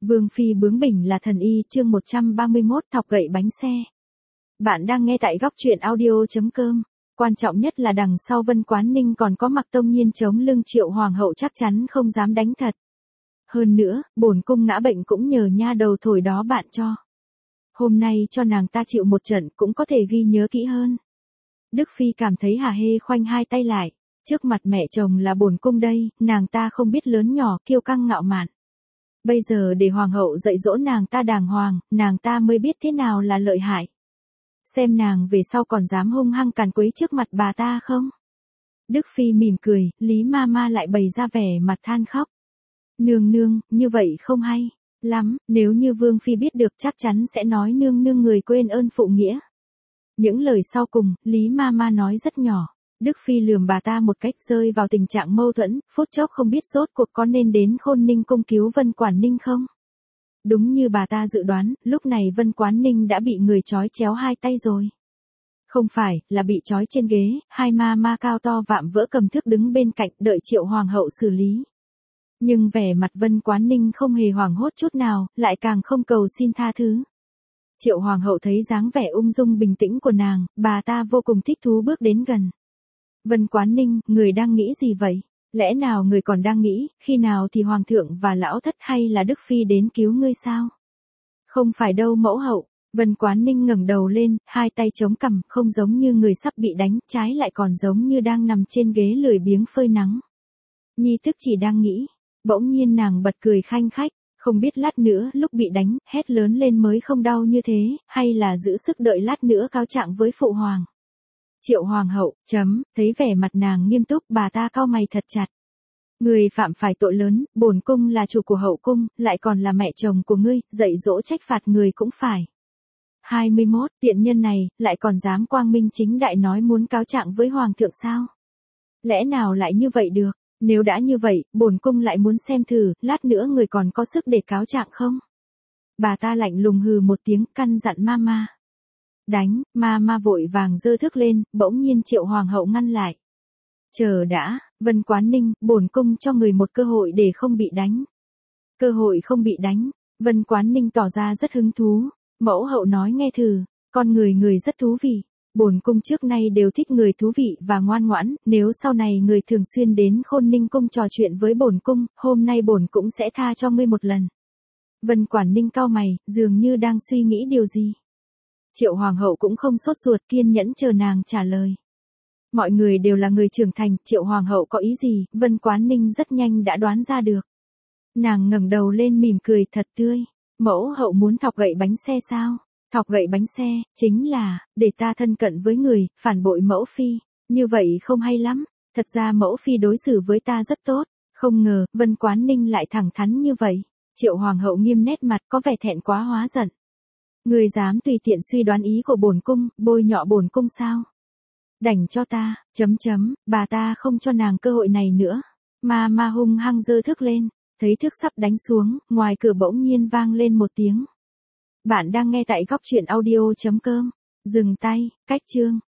Vương phi bướng bỉnh là thần y, chương 131, thọc gậy bánh xe. Bạn đang nghe tại góc truyện audio.com. Quan trọng nhất là đằng sau Vân Quán Ninh còn có Mặc Tông Nhiên chống lưng, Triệu Hoàng hậu chắc chắn không dám đánh thật. Hơn nữa, bổn cung ngã bệnh cũng nhờ nha đầu thổi đó bạn cho. Hôm nay cho nàng ta chịu một trận cũng có thể ghi nhớ kỹ hơn. Đức phi cảm thấy hả hê, khoanh hai tay lại. Trước mặt mẹ chồng là bổn cung đây, nàng ta không biết lớn nhỏ, kiêu căng ngạo mạn. Bây giờ để hoàng hậu dạy dỗ nàng ta đàng hoàng, nàng ta mới biết thế nào là lợi hại. Xem nàng về sau còn dám hung hăng càn quấy trước mặt bà ta không? Đức phi mỉm cười, Lý Mama lại bày ra vẻ mặt than khóc. Nương nương, như vậy không hay lắm, nếu như Vương phi biết được chắc chắn sẽ nói nương nương người quên ơn phụ nghĩa. Những lời sau cùng, Lý Mama nói rất nhỏ. Đức phi lườm bà ta một cách, rơi vào tình trạng mâu thuẫn, phút chốc không biết rốt cuộc có nên đến Khôn Ninh cung cứu Vân Quán Ninh không. Đúng như bà ta dự đoán, lúc này Vân Quán Ninh đã bị người trói chéo hai tay rồi. Không phải, là bị trói trên ghế, hai ma cao to vạm vỡ cầm thước đứng bên cạnh đợi Triệu Hoàng hậu xử lý. Nhưng vẻ mặt Vân Quán Ninh không hề hoảng hốt chút nào, lại càng không cầu xin tha thứ. Triệu Hoàng hậu thấy dáng vẻ ung dung bình tĩnh của nàng, bà ta vô cùng thích thú bước đến gần. Vân Quán Ninh, người đang nghĩ gì vậy? Lẽ nào người còn đang nghĩ, khi nào thì Hoàng thượng và Lão Thất hay là Đức Phi đến cứu ngươi sao? Không phải đâu mẫu hậu. Vân Quán Ninh ngẩng đầu lên, hai tay chống cằm, không giống như người sắp bị đánh, trái lại còn giống như đang nằm trên ghế lười biếng phơi nắng. Nhi thức chỉ đang nghĩ. Bỗng nhiên nàng bật cười khanh khách, không biết lát nữa lúc bị đánh, hét lớn lên mới không đau như thế, hay là giữ sức đợi lát nữa cáo trạng với phụ hoàng. Triệu Hoàng hậu, thấy vẻ mặt nàng nghiêm túc, bà ta cau mày thật chặt. Người phạm phải tội lớn, bổn cung là chủ của hậu cung, lại còn là mẹ chồng của ngươi, dạy dỗ trách phạt người cũng phải. 21, tiện nhân này, lại còn dám quang minh chính đại nói muốn cáo trạng với hoàng thượng sao? Lẽ nào lại như vậy được? Nếu đã như vậy, bổn cung lại muốn xem thử, lát nữa người còn có sức để cáo trạng không? Bà ta lạnh lùng hừ một tiếng, căn dặn Mama. Đánh, Mama vội vàng giơ thước lên, bỗng nhiên Triệu Hoàng hậu ngăn lại. Chờ đã, Vân Quán Ninh, bổn cung cho người một cơ hội để không bị đánh. Cơ hội không bị đánh, Vân Quán Ninh tỏ ra rất hứng thú. Mẫu hậu nói nghe thử, con người rất thú vị. Bổn cung trước nay đều thích người thú vị và ngoan ngoãn, nếu sau này người thường xuyên đến Khôn Ninh cung trò chuyện với bổn cung, hôm nay bổn cũng sẽ tha cho ngươi một lần. Vân Quán Ninh cau mày, dường như đang suy nghĩ điều gì. Triệu Hoàng hậu cũng không sốt ruột, kiên nhẫn chờ nàng trả lời. Mọi người đều là người trưởng thành, Triệu Hoàng hậu có ý gì, Vân Quán Ninh rất nhanh đã đoán ra được. Nàng ngẩng đầu lên mỉm cười thật tươi. Mẫu hậu muốn thọc gậy bánh xe sao? Thọc gậy bánh xe, chính là, để ta thân cận với người, phản bội mẫu phi. Như vậy không hay lắm. Thật ra mẫu phi đối xử với ta rất tốt. Không ngờ, Vân Quán Ninh lại thẳng thắn như vậy. Triệu Hoàng hậu nghiêm nét mặt, có vẻ thẹn quá hóa giận. Người dám tùy tiện suy đoán ý của bổn cung, bôi nhọ bổn cung sao? Đành cho ta, bà ta không cho nàng cơ hội này nữa. Ma hung hăng giơ thước lên, thấy thước sắp đánh xuống, ngoài cửa bỗng nhiên vang lên một tiếng. Bạn đang nghe tại góc truyện audio.com. Dừng tay, cách chương.